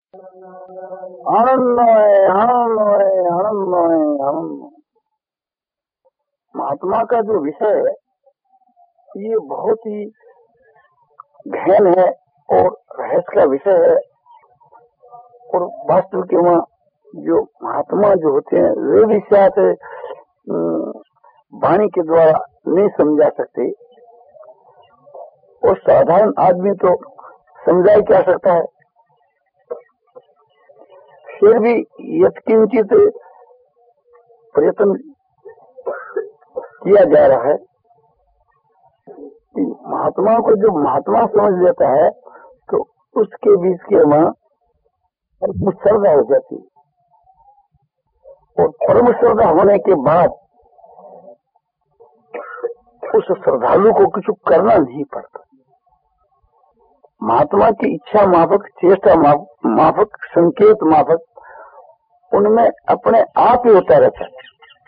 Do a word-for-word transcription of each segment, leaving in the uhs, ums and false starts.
आनंदमय आनंदमय आनंदमय आनंद। महात्मा का जो विषय है ये बहुत ही गहन है और रहस्य का विषय है, और वास्तव के वहाँ जो महात्मा जो होते हैं वे भी शायद वाणी के द्वारा नहीं समझा सकते, और साधारण आदमी तो समझा ही क्या सकता है। फिर भी यत्किंचित प्रयत्न किया जा रहा है कि महात्मा को जो महात्मा समझ लेता है तो उसके बीच के वहाँ परम श्रद्धा हो जाती है, और परम श्रद्धा होने के बाद उस श्रद्धालु को कुछ करना नहीं पड़ता। महात्मा की इच्छा माफक, चेष्टा माफक, संकेत माफक उनमें अपने आप ही होता रहता है।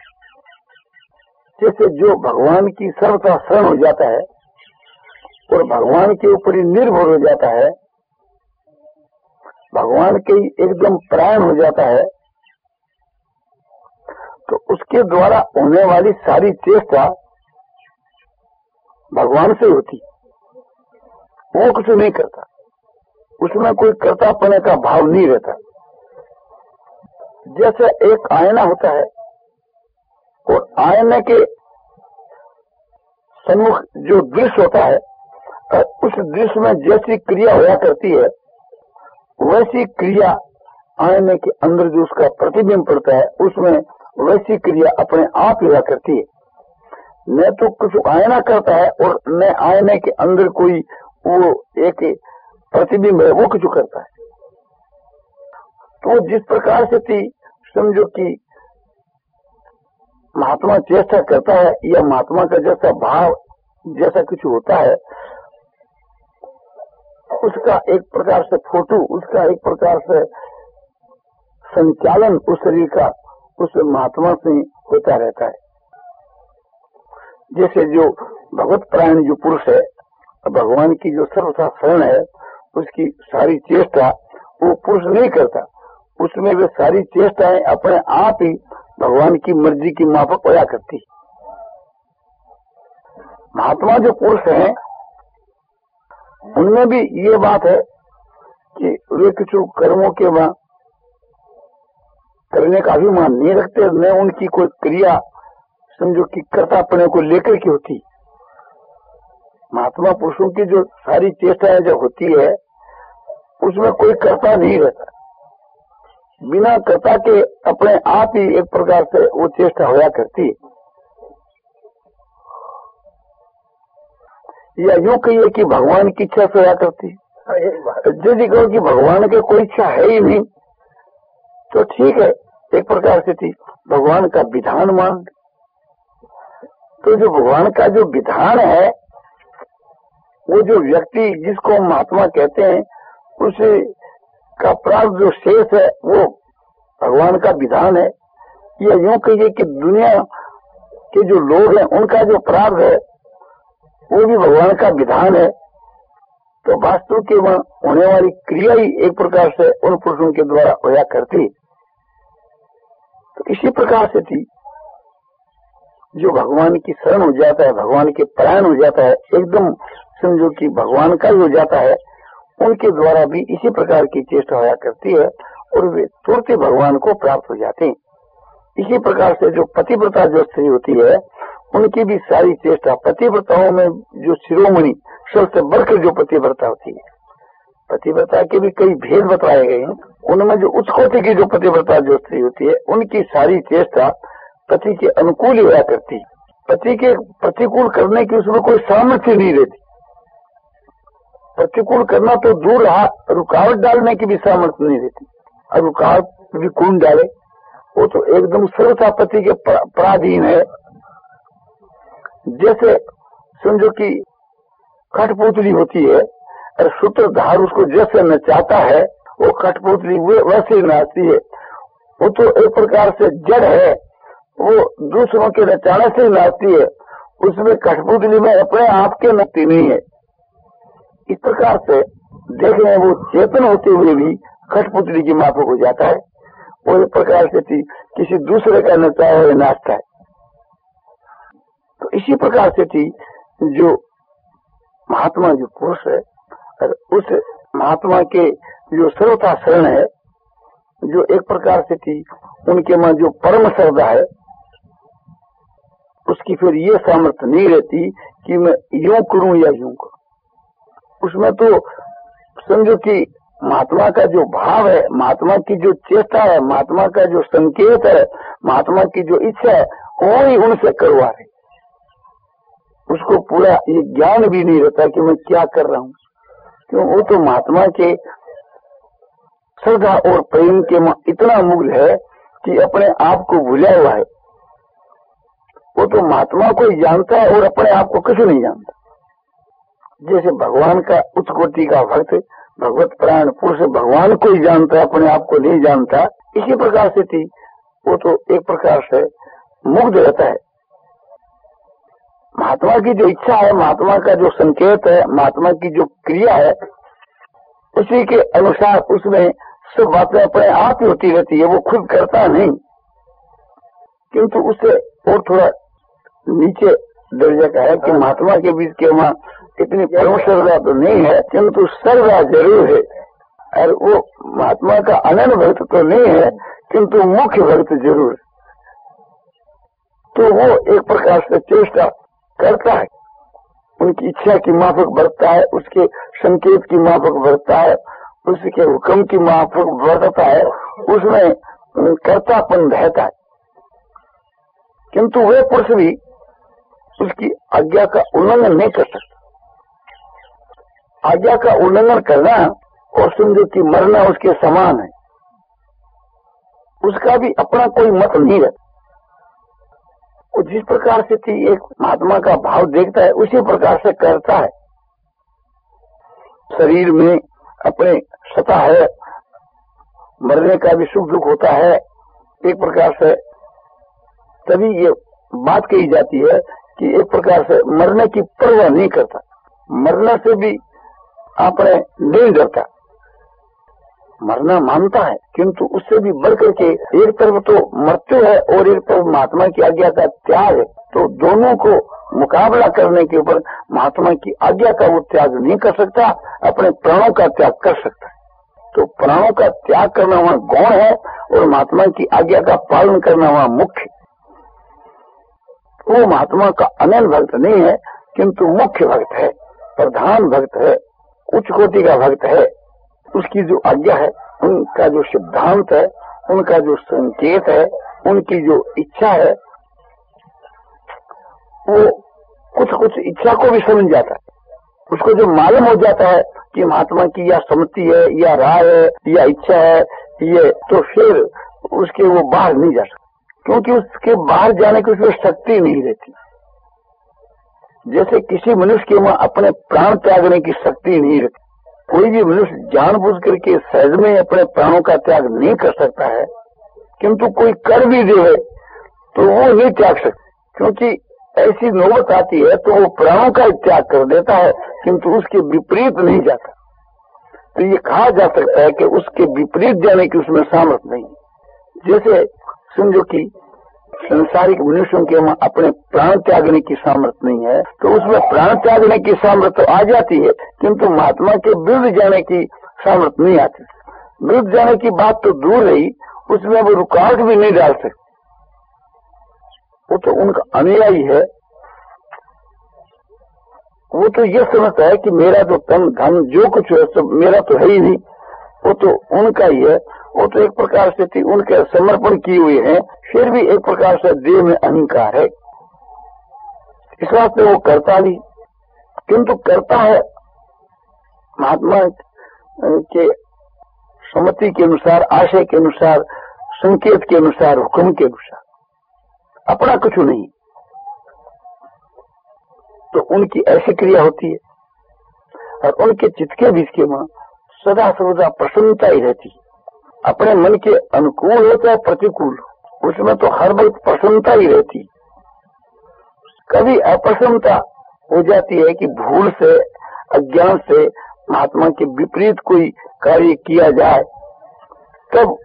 जैसे जो भगवान की सर्वथा शरण हो जाता है और भगवान के ऊपर ही निर्भर हो जाता है, भगवान के ही एकदम प्राण हो जाता है, तो उसके द्वारा होने वाली सारी चेष्टा भगवान से होती, वो कुछ नहीं करता, उसमें कोई कर्तापने का भाव नहीं रहता। जैसे एक आईना होता है और आईने के सम्मुख जो दृश्य होता है, उस दृश्य में जैसी क्रिया होया करती है वैसी क्रिया आईने के अंदर जो उसका प्रतिबिंब पड़ता है उसमें वैसी क्रिया अपने आप हुआ करती है। न तो कुछ आईना करता है और न आईने के अंदर कोई वो एक प्रतिबिंब है वो कुछ करता है। तो जिस प्रकार से थी समझो कि महात्मा चेष्टा करता है या महात्मा का जैसा भाव जैसा कुछ होता है, उसका एक प्रकार से फोटो, उसका एक प्रकार से संचालन उस शरीर का उस महात्मा से होता रहता है। जैसे जो भगवत प्राण जो पुरुष है, भगवान की जो सर्वथा शरण है, उसकी सारी चेष्टा वो पुरुष नहीं करता, उसमें वे सारी चेष्टाएं अपने आप ही भगवान की मर्जी की माफक होया करती। महात्मा जो पुरुष हैं उनमें भी ये बात है कि वे कुछ कर्मों के वहां करने का अभिमान नहीं रखते, न उनकी कोई क्रिया समझो कि कर्तापने को लेकर के होती। महात्मा पुरुषों की जो सारी चेष्टाएं जो होती है उसमें कोई कर्ता नहीं रहता, बिना कर्ता के अपने आप ही एक प्रकार से वो चेष्टा होया करती है। या यूं कहिए कि भगवान की इच्छा से होया करती है। यदि कहो कि भगवान की कोई इच्छा है ही नहीं तो ठीक है, एक प्रकार से थी भगवान का विधान मान। तो जो भगवान का जो विधान है वो जो व्यक्ति जिसको महात्मा कहते हैं उसे का प्राप्त जो शेष है वो भगवान का विधान है। या यूं कहिए कि दुनिया के जो लोग हैं उनका जो प्राप्त है वो भी भगवान का विधान है। तो वास्तव के वहां होने वाली क्रिया ही एक प्रकार से उन पुरुषों के द्वारा होया करती। तो इसी प्रकार से थी जो भगवान की शरण हो जाता है, भगवान के प्राण हो जाता है, एकदम समझो कि भगवान का ही हो जाता है, उनके द्वारा भी इसी प्रकार की चेष्टा होया करती है और वे तुरंत ही भगवान को प्राप्त हो जाते हैं। इसी प्रकार से जो पतिव्रता जो स्त्री होती है उनकी भी सारी चेष्टा, पतिव्रताओं में जो शिरोमणि सबसे बढ़कर जो पतिव्रता होती है, पतिव्रता के भी कई भेद बताए गए हैं, उनमें जो उच्च कोटि की जो पतिव्रता जो स्त्री होती है उनकी सारी चेष्टा पति के अनुकूल ही होया करती है। पति के प्रतिकूल करने की उसमें कोई सामर्थ्य नहीं रहती। प्रतिकूल करना तो दूर रहा, रुकावट डालने की भी सामर्थ्य नहीं रहती। और रुकावट भी कौन डाले, वो तो एकदम सर्वथा पति के पराधीन है। जैसे समझो कि कठपुतली होती है और सूत्रधार उसको जैसे नचाता है वो कठपुतली वैसे ही नाचती है। वो तो एक प्रकार से जड़ है, वो दूसरों के नचाने से ही नाचती है, उसमें कठपुतली में अपने आप के नचती नहीं है। इस प्रकार से देखें वो चेतन होते हुए भी कठपुतली की माफक हो जाता है, और एक प्रकार से थी किसी दूसरे का नचाया हुआ नाचता है। तो इसी प्रकार से थी जो महात्मा जो पुरुष है, और उस महात्मा के जो सर्वथा शरण है, जो एक प्रकार से थी उनके में जो परम श्रद्धा है, उसकी फिर ये सामर्थ्य नहीं रहती कि मैं यूं करूं या यूं करूं। उसमें तो समझो कि महात्मा का जो भाव है, महात्मा की जो चेष्टा है, महात्मा का जो संकेत है, महात्मा की जो इच्छा है, वो ही उनसे करवा रहे। उसको पूरा ये ज्ञान भी नहीं रहता कि मैं क्या कर रहा हूं, क्यों? वो तो महात्मा के श्रद्धा और प्रेम के इतना मुग्ध है कि अपने आप को भूला हुआ है। वो तो महात्मा को ही जानता है और अपने आप को कुछ नहीं जानता। जैसे भगवान का उच्च कोटि का भक्त भगवत प्राण पुरुष भगवान को ही जानता है, अपने आप को नहीं जानता, इसी प्रकार से थी वो तो एक प्रकार से मुग्ध रहता है। महात्मा की जो इच्छा है, महात्मा का जो संकेत है, महात्मा की जो क्रिया है, उसी के अनुसार उसमें सब बातें अपने आप ही होती रहती है। वो खुद करता नहीं, किंतु उससे और थोड़ा नीचे दर्जा का है कि महात्मा के बीच के वहाँ इतनी परम श्रद्धा तो नहीं है, किंतु श्रद्धा जरूर है। और वो महात्मा का अनन्य भक्त तो नहीं है, किंतु मुख्य भक्त जरूर। तो वो एक प्रकार से चेष्टा करता है, उनकी इच्छा की माफक बढ़ता है, उसके संकेत की माफक बढ़ता है, उसके हुक्म की माफक बढ़ता है, उसमें कर्तापन रहता है। किंतु वे पुरुष भी उसकी आज्ञा का उल्लंघन नहीं कर सकते। आज्ञा का उल्लंघन करना और समझो कि मरना उसके समान है। उसका भी अपना कोई मत नहीं रहता। वो जिस प्रकार से थी एक महात्मा का भाव देखता है, उसी प्रकार से करता है। शरीर में अपने सता है, मरने का भी सुख दुख होता है। एक प्रकार से तभी ये बात कही जाती है कि एक प्रकार से मरने की परवाह नहीं करता, मरने से भी अपने नहीं डरता। मरना मानता है, किंतु उससे भी बढ़कर के एक तरफ तो मृत्यु है और एक तरफ महात्मा की आज्ञा का त्याग है। तो दोनों को मुकाबला करने के ऊपर महात्मा की आज्ञा का वो त्याग नहीं कर सकता, अपने प्राणों का त्याग कर सकता है। तो प्राणों का त्याग करना वहाँ गौण है और महात्मा की आज्ञा का पालन करना वहाँ मुख्य। वो महात्मा का अनन्य भक्त नहीं है, किंतु मुख्य भक्त है, प्रधान भक्त है, उच्च कोटि का भक्त है। उसकी जो आज्ञा है, उनका जो सिद्धांत है, उनका जो संकेत है, उनकी जो इच्छा है, वो कुछ कुछ इच्छा को भी समझ जाता है। उसको जो मालूम हो जाता है कि महात्मा की या सम्मति है या राय है या इच्छा है ये, तो फिर उसके वो बाहर नहीं जा सकता, क्योंकि उसके बाहर जाने की उसमें शक्ति नहीं रहती। जैसे किसी मनुष्य के वहां अपने प्राण त्यागने की शक्ति नहीं रहती। कोई भी मनुष्य जानबूझ करके सहज में अपने प्राणों का त्याग नहीं कर सकता है, किंतु कोई कर भी दे तो वो नहीं त्याग सकता, क्योंकि ऐसी नौबत आती है तो वो प्राणों का त्याग कर देता है, किंतु उसके विपरीत नहीं जाता। तो ये कहा जा सकता है कि उसके विपरीत जाने की उसमें सामर्थ्य नहीं। जैसे समझो कि संसारिक मनुष्यों के वहां अपने प्राण त्यागने की सामर्थ्य नहीं है, तो उसमें प्राण त्यागने की सामर्थ्य तो आ जाती है, किंतु महात्मा के विरुद्ध जाने की सामर्थ्य नहीं आती। विरुद्ध जाने की बात तो दूर रही, उसमें वो रुकावट भी नहीं डाल सकते। वो तो उनका अनुयायी है, वो तो ये समझता है कि मेरा तो तन धन जो कुछ है सब मेरा तो है ही नहीं, वो तो उनका ही है। वो तो एक प्रकार से थी उनके समर्पण किए हुए हैं, फिर भी एक प्रकार से देह में अहंकार है। इस वास्ते वो करता भी, किंतु करता है महात्मा के सम्मति के अनुसार, आशय के अनुसार, संकेत के अनुसार, हुक्म के अनुसार, अपना कुछ नहीं। तो उनकी ऐसी क्रिया होती है और उनके चित्त के बीच के वहां सदा सर्वदा प्रसन्नता ही रहती है। अपने मन के अनुकूल हो चाहे प्रतिकूल, उसमें तो हर वक्त प्रसन्नता ही रहती। कभी अप्रसन्नता हो जाती है कि भूल से, अज्ञान से महात्मा के विपरीत कोई कार्य किया जाए,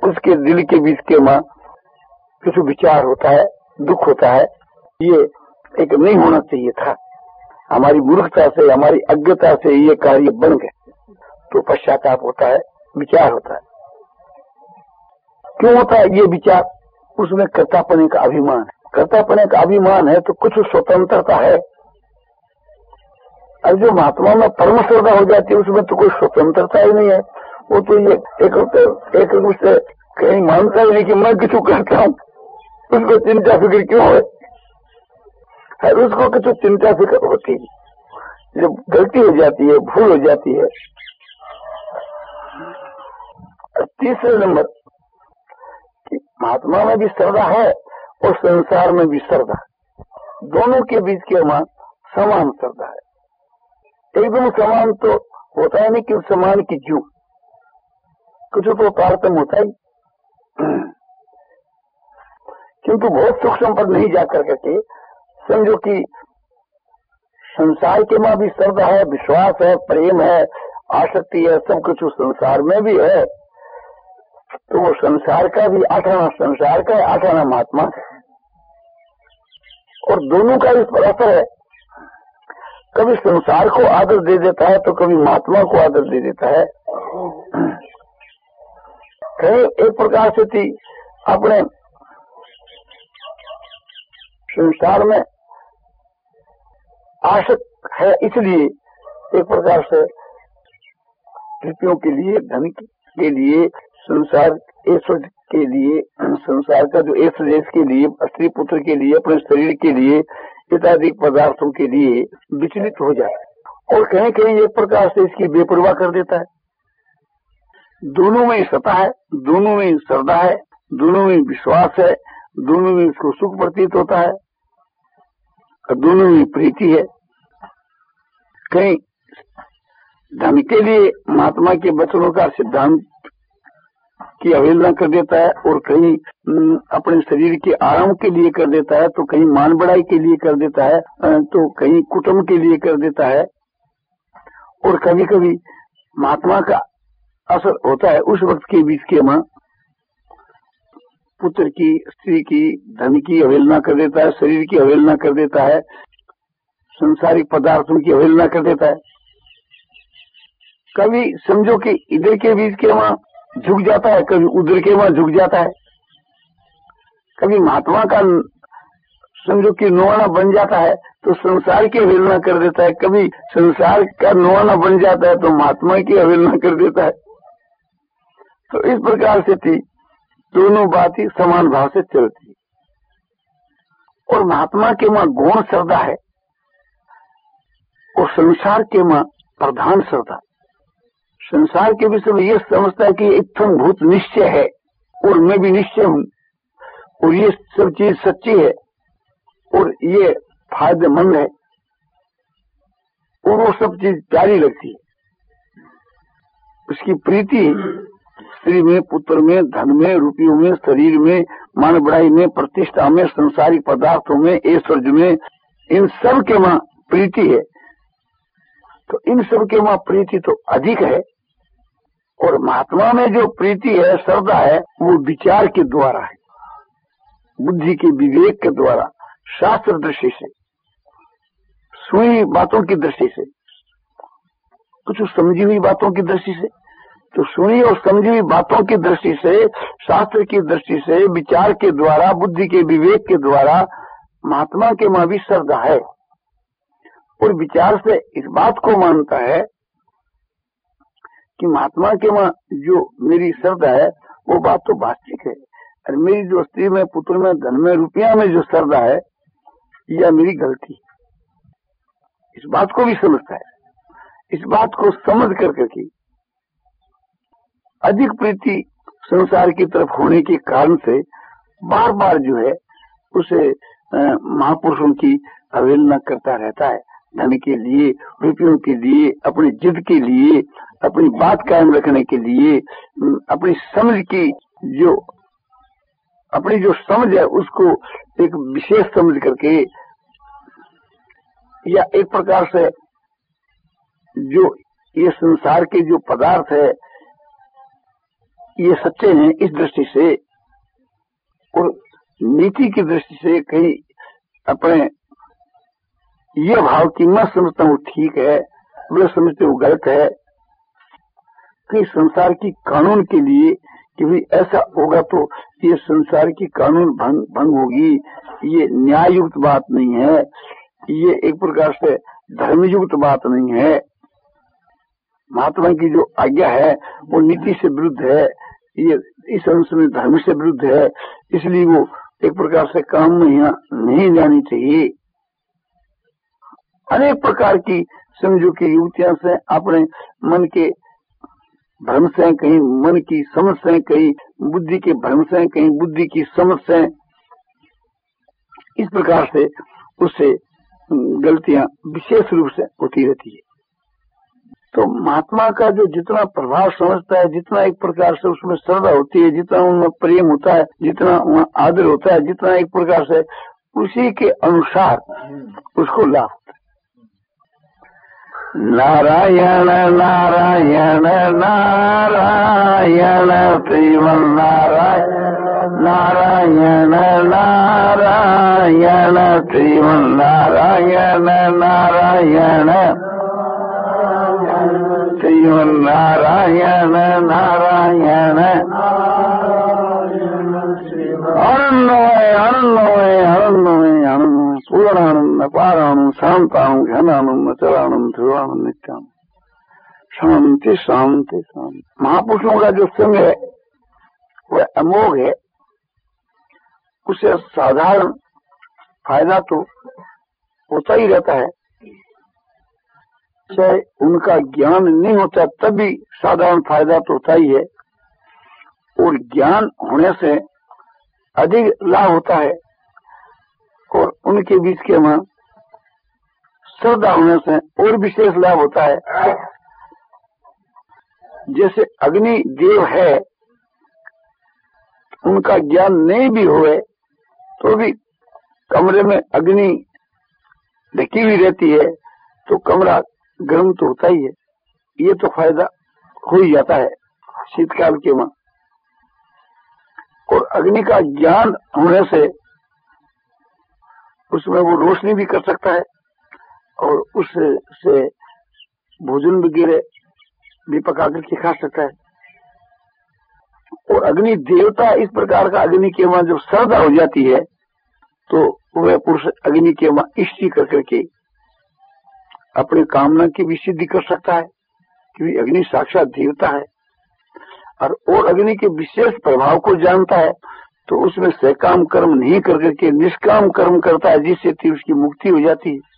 उसके दिल के बीच के मां कुछ विचार होता है, दुख होता है, ये एक नहीं होना चाहिए था, हमारी मूर्खता से, हमारी अज्ञता से ये कार्य बन गए, तो पश्चाताप होता है, विचार होता है। क्यों होता है ये विचार? उसमें कर्तापने का अभिमान है। कर्तापने का अभिमान है तो कुछ स्वतंत्रता है। अब जो महात्मा में परम श्रद्धा हो जाती है उसमें तो कोई स्वतंत्रता ही नहीं है। वो तो ये एक एक रूप से कहीं मानता ही नहीं कि मैं किसी करता हूँ, उसको चिंता फिक्र क्यों है? हर उसको कुछ चिंता फिक्र होती है। जब गलती हो जाती है, भूल हो जाती है। तीसरे नंबर कि महात्मा में भी श्रद्धा है और संसार में भी श्रद्धा, दोनों के बीच के वहां समान श्रद्धा है। एकदम समान तो होता है नहीं कि समान की जू, कुछ तो तारतम्य होता ही, किंतु बहुत सूक्ष्म पर नहीं जाकर करके समझो कि संसार के मां भी श्रद्धा है, विश्वास है, प्रेम है, आसक्ति है, सब कुछ उस संसार में भी है। तो वो संसार का भी आठाना संसार का है, आठाना महात्मा है, और दोनों का इस पर असर है। कभी संसार को आदर दे देता है तो कभी महात्मा को आदर दे देता है। कहीं एक प्रकार से थी अपने संसार में आसक्त है, इसलिए एक प्रकार से रुपयों के लिए, धन के लिए, संसार ऐश्वर्य के लिए, संसार का जो ऐश्वर्य के लिए, स्त्री पुत्र के लिए, अपने शरीर के लिए, इत्यादि पदार्थों के लिए विचलित हो जाता है, और कहीं कहीं एक प्रकार से इसकी बेपरवाह कर देता है। दोनों में सत्ता है, दोनों में श्रद्धा है, दोनों में विश्वास है, दोनों में इसको सुख प्रतीत होता है, दोनों में प्रीति है। कहीं धन के लिए महात्मा के वचनों का सिद्धांत की अवहेलना कर देता है, और कहीं अपने शरीर के आराम के लिए कर देता है, तो कहीं मान बढ़ाई के लिए कर देता है, तो कहीं कुटुंब के लिए कर देता है। और कभी कभी महात्मा का असर होता है उस वक्त के बीच के मां पुत्र की, स्त्री की, धन की अवहेलना कर देता है, शरीर की अवहेलना कर देता है, संसारिक पदार्थों की अवहेलना कर देता है। कभी समझो कि इधर के बीच के वहां झुक जाता है, कभी उधर के वहां झुक जाता है। कभी महात्मा का समझो कि नुआना बन जाता है तो संसार की अवहेलना कर देता है, कभी संसार का नुआना बन जाता है तो महात्मा की अवहेलना कर देता है। तो इस प्रकार से थी दोनों बातें समान भाव से चलती। और महात्मा के मां गौण श्रद्धा है और संसार के मां प्रधान श्रद्धा। संसार के विषय में यह समझता है कि इत्थम भूत निश्चय है और मैं भी निश्चय हूं, और ये सब चीज सच्ची है और ये फायदेमंद है, और वो सब चीज प्यारी लगती है। उसकी प्रीति स्त्री में, पुत्र में, धन में, रुपयों में, शरीर में, मान बढ़ाई में, प्रतिष्ठा में, संसारिक पदार्थों में, ऐश्वर्य में, इन सब के मां प्रीति है। तो इन सब के मां प्रीति तो अधिक है, और महात्मा में जो प्रीति है, श्रद्धा है, वो विचार के द्वारा है, बुद्धि के विवेक के द्वारा, शास्त्र दृष्टि से, सुनी बातों की दृष्टि से, कुछ समझी हुई बातों की दृष्टि से। तो सुनी और समझी हुई बातों की दृष्टि से, शास्त्र की दृष्टि से, विचार के द्वारा, बुद्धि के विवेक के द्वारा महात्मा के मां भी श्रद्धा है, और विचार से इस बात को मानता है कि महात्मा के मां जो मेरी श्रद्धा है वो बात तो वास्तविक है, और मेरी जो स्त्री में, पुत्र में, धन में, रुपया में जो श्रद्धा है यह मेरी गलती है। इस बात को भी समझता है। इस बात को समझ कर करके अधिक प्रीति संसार की तरफ होने के कारण से बार बार जो है उसे महापुरुषों की अवहेलना करता रहता है, धन के लिए, रुपयों के लिए, अपनी जिद के लिए, अपनी बात कायम रखने के लिए, अपनी समझ की जो अपनी जो समझ है उसको एक विशेष समझ करके, या एक प्रकार से जो ये संसार के जो पदार्थ है ये सच्चे हैं इस दृष्टि से, और नीति की दृष्टि से कहीं अपने ये भाव की मैं समझता हूँ ठीक है, मैं समझते हूँ गलत है, कि संसार की कानून के लिए कि भाई ऐसा होगा तो ये संसार की कानून भंग भंग होगी, ये न्याय युक्त बात नहीं है, ये एक प्रकार से धर्मयुक्त बात नहीं है। महात्मा की जो आज्ञा है वो नीति से विरुद्ध है, ये इस अंश में धर्म से विरुद्ध है, इसलिए वो एक प्रकार से काम में यहाँ नहीं जानी चाहिए। अनेक प्रकार की समझो की युक्तियां से अपने मन के भ्रम से, कहीं मन की समझ से, कहीं बुद्धि के भ्रम से, कहीं बुद्धि की समझ से, इस प्रकार से उससे गलतियां विशेष रूप से होती रहती है। तो महात्मा का जो जितना प्रभाव समझता है, जितना एक प्रकार से उसमें श्रद्धा होती है, जितना उनमें प्रेम होता है, जितना वहाँ आदर होता है, जितना एक प्रकार से उसी के अनुसार उसको लाभ होता है। नारायण नारायण नारायण श्रीमन नारायण नारायण नारायण श्रीमन नारायण नारायण श्रीमन नारायण नारायण आनंदमय आनंदमय आनंदमय आनंदमय पूर्णानंद पारानंद शांतानंद घनानंद चलानंद ध्रुवानंद नित्यानंद शांति शांति शांति। महापुरुषों का जो संग है वह अमोघ है, उससे साधारण फायदा तो होता ही रहता है, चाहे उनका ज्ञान नहीं होता तब भी साधारण फायदा तो होता ही है, और ज्ञान होने से अधिक लाभ होता है, और उनके बीच के में श्रद्धा होने से और विशेष लाभ होता है। जैसे अग्नि देव है, उनका ज्ञान नहीं भी होए तो भी कमरे में अग्नि ढकी हुई रहती है तो कमरा गर्म तो होता ही है, ये तो फायदा हो ही जाता है शीतकाल के में। और अग्नि का ज्ञान होने से उसमें वो रोशनी भी कर सकता है, और उससे से भोजन वगैरह भी पका करके खा सकता है। और अग्नि देवता इस प्रकार का अग्नि के वहां जब श्रद्धा हो जाती है तो वह पुरुष अग्नि के वहां इष्टि कर करके अपनी कामना की भी सिद्धि कर सकता है, क्योंकि अग्नि साक्षात देवता है। और और अग्नि के विशेष प्रभाव को जानता है तो उसमें सकाम कर्म नहीं कर करके निष्काम कर्म करता है, जिससे थी उसकी मुक्ति हो जाती है।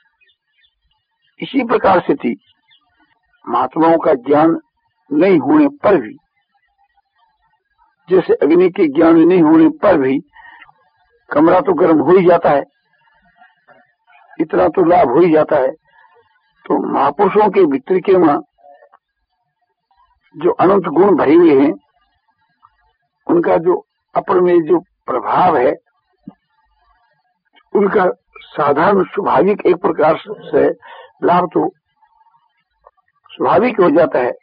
इसी प्रकार से थी महात्माओं का ज्ञान नहीं होने पर भी, जैसे अग्नि के ज्ञान नहीं होने पर भी कमरा तो गर्म हो ही जाता है, इतना तो लाभ हो ही जाता है। तो महापुरुषों के भीतर के मां जो अनंत गुण भरे हुए हैं, उनका जो अपन में जो प्रभाव है, उनका साधारण स्वाभाविक एक प्रकार से लाभ तो स्वाभाविक हो जाता है।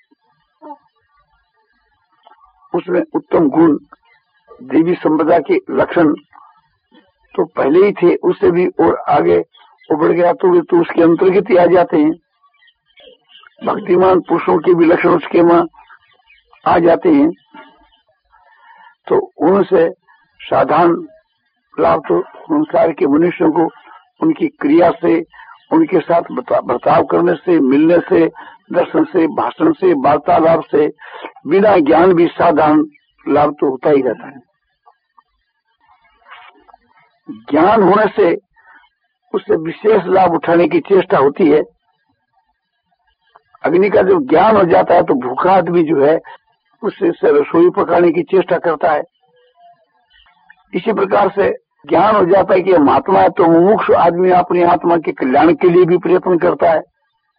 उसमें उत्तम गुण देवी संपदा के लक्षण तो पहले ही थे, उससे भी और आगे उभर गया तो वे तो उसके अंतर्गत ही आ जाते हैं। भक्तिमान पुरुषों के भी लक्षण उसके में आ जाते हैं, तो उनसे साधारण लाभ तो संसार के मनुष्यों को उनकी क्रिया से, उनके साथ बर्ताव करने से, मिलने से, दर्शन से, भाषण से, वार्तालाप से, बिना ज्ञान भी साधारण लाभ तो होता ही रहता है। ज्ञान होने से उससे विशेष लाभ उठाने की चेष्टा होती है। अग्नि का जब ज्ञान हो जाता है तो भूखा आदमी जो है उससे रसोई पकाने की चेष्टा करता है। इसी प्रकार से ज्ञान हो जाता है कि महात्मा है तो मुमुक्षु आदमी अपनी आत्मा के कल्याण के लिए भी प्रयत्न करता है,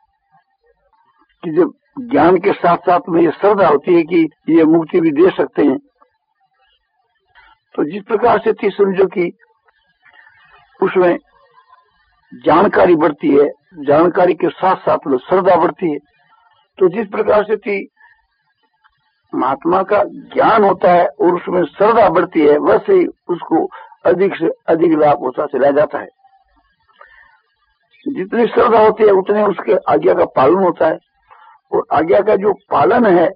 कि जब ज्ञान के साथ साथ में ये श्रद्धा होती है कि ये मुक्ति भी दे सकते हैं। तो जिस प्रकार से थी समझो कि उसमें जानकारी बढ़ती है, जानकारी के साथ साथ में श्रद्धा बढ़ती है। तो जिस प्रकार से थी महात्मा का ज्ञान होता है और उसमें श्रद्धा बढ़ती है, वैसे ही उसको अधिक से अधिक लाभ होता चला जाता है। जितनी श्रद्धा होती है उतने उसके आज्ञा का पालन होता है, और आज्ञा का जो पालन है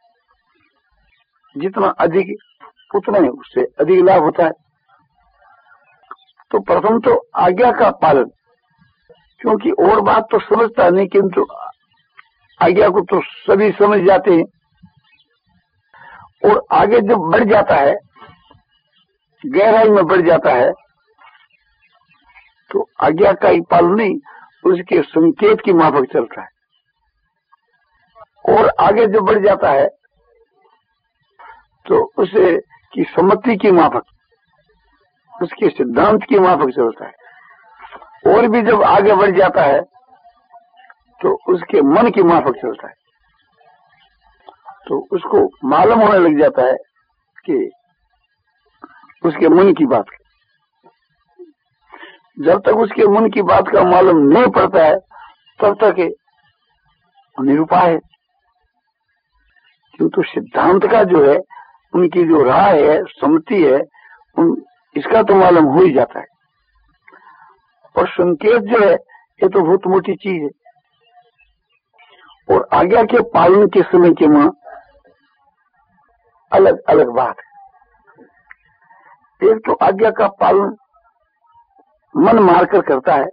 जितना अधिक उतना ही उससे अधिक लाभ होता है। तो प्रथम तो आज्ञा का पालन, क्योंकि और बात तो समझता नहीं, किंतु आज्ञा को तो सभी समझ जाते हैं। और आगे जब बढ़ जाता है, गहराई में बढ़ जाता है, तो आज्ञा का ही पालन नहीं, उसके संकेत की माफक चलता है। और आगे जब बढ़ जाता है तो उसे की सम्मति की माफक, उसके सिद्धांत की माफक चलता है। और भी जब आगे बढ़ जाता है तो उसके मन की माफक चलता है। तो उसको मालूम होने लग जाता है कि उसके मन की बात। जब तक उसके मन की बात का मालूम नहीं पड़ता है तब तक निरुपाय है। किंतु सिद्धांत का जो है, उनकी जो राय है, सम्मति है, उन इसका तो मालूम हो ही जाता है। और संकेत जो है ये तो बहुत मोटी चीज है। और आज्ञा के पालन के समय के मां अलग अलग बात है। एक तो आज्ञा का पालन मन मारकर करता है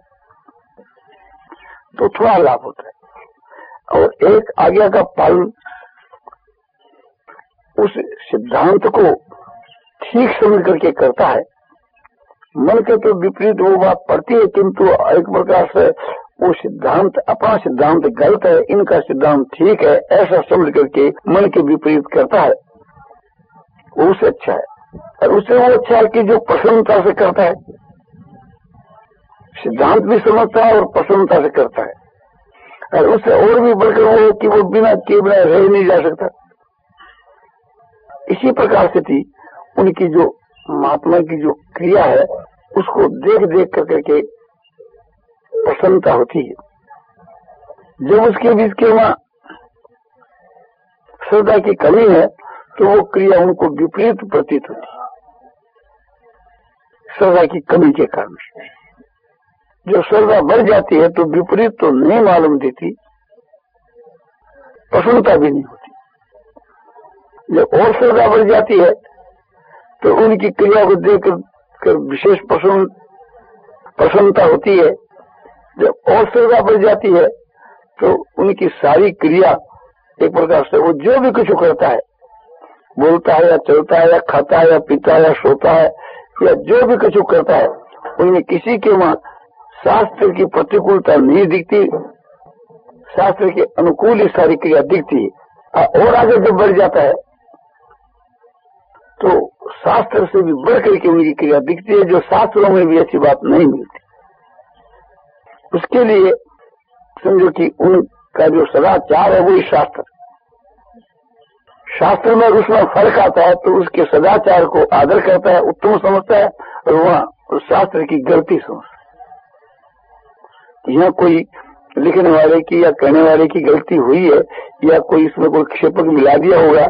तो थोड़ा लाभ होता है, और एक आज्ञा का पालन उस सिद्धांत को ठीक समझ करके करता है। मन के तो विपरीत वो बात पड़ती है, किंतु एक प्रकार से वो सिद्धांत, अपना सिद्धांत गलत है, इनका सिद्धांत ठीक है, ऐसा समझ करके मन के विपरीत करता है, वो उससे अच्छा है। और उससे वो अच्छा है कि जो प्रसन्नता से करता है, सिद्धांत भी समझता है और प्रसन्नता से करता है। और उससे और भी बढ़कर वो कि वो बिना किए बिना रह नहीं जा सकता। इसी प्रकार से थी उनकी जो महात्मा की जो क्रिया है, उसको देख देख कर करके प्रसन्नता होती है। जब उसके बीच के वहां श्रद्धा की कमी है तो वो क्रिया उनको विपरीत प्रतीत होती है, श्रद्धा की कमी के कारण। जो श्रद्धा बढ़ जाती है तो विपरीत तो नहीं मालूम देती, प्रसन्नता भी नहीं होती। जब और श्रद्धा बढ़ जाती है तो उनकी क्रिया को देख कर विशेष प्रसन्न प्रसन्नता होती है। जब और श्रद्धा बढ़ जाती है तो उनकी सारी क्रिया एक प्रकार से, वो जो भी कुछ करता है, बोलता है या चलता है या खाता है या पीता है या सोता है या जो भी कुछ करता है, उनमें किसी के वहां शास्त्र की प्रतिकूलता नहीं दिखती, शास्त्र के अनुकूल ही सारी क्रिया दिखती है। और आगे जब बढ़ जाता है तो शास्त्र से भी बढ़ करके उनकी क्रिया दिखती है, जो शास्त्रों में भी अच्छी बात नहीं मिलती। उसके लिए समझो कि उनका जो सदाचार है वही शास्त्र, शास्त्र में उसमें फर्क आता है तो उसके सदाचार को आदर करता है, उत्तम समझता है, और वहां शास्त्र की गलती समझता है। यहाँ कोई लिखने वाले की या कहने वाले की गलती हुई है या कोई इसमें कोई क्षेपक मिला दिया होगा,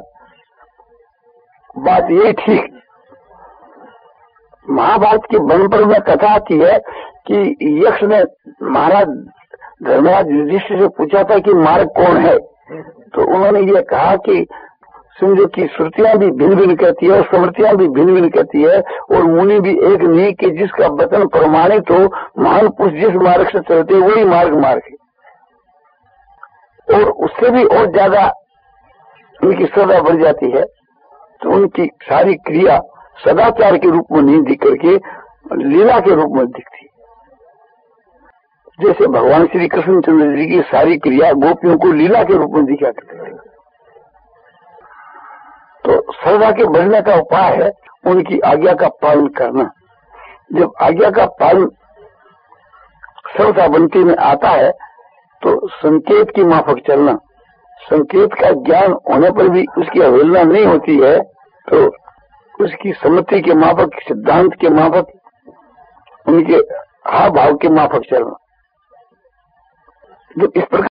बात ये ठीक। महाभारत के वन पर में कथा आती है कि यक्ष ने महाराज धर्मराज युधिष्ठिर से पूछा था कि मार्ग कौन है, तो उन्होंने ये कहा कि समझो कि श्रुतियां भी भिन्न भिन्न कहती है और स्मृतियां भी भिन्न भिन्न कहती है, और मुनि भी एक नहीं कि जिसका वचन प्रमाणित हो, महान पुरुष जिस मार्ग से चलते वही मार्ग मार्ग है। और उससे भी और ज्यादा उनकी श्रद्धा बढ़ जाती है तो उनकी सारी क्रिया सदाचार के रूप में नहीं दिख करके लीला के रूप में दिखती है। जैसे भगवान श्री कृष्णचंद्र जी की सारी क्रिया गोपियों को लीला के रूप में दिखा करती है। तो श्रद्धा के बढ़ने का उपाय है उनकी आज्ञा का पालन करना। जब आज्ञा का पालन श्रद्धा बनती में आता है तो संकेत की माफक चलना, संकेत का ज्ञान होने पर भी उसकी अवहेलना नहीं होती है, तो उसकी सम्मति के माफक, सिद्धांत के माफक, उनके हाव भाव के माफक चलना। जब इस प्रकार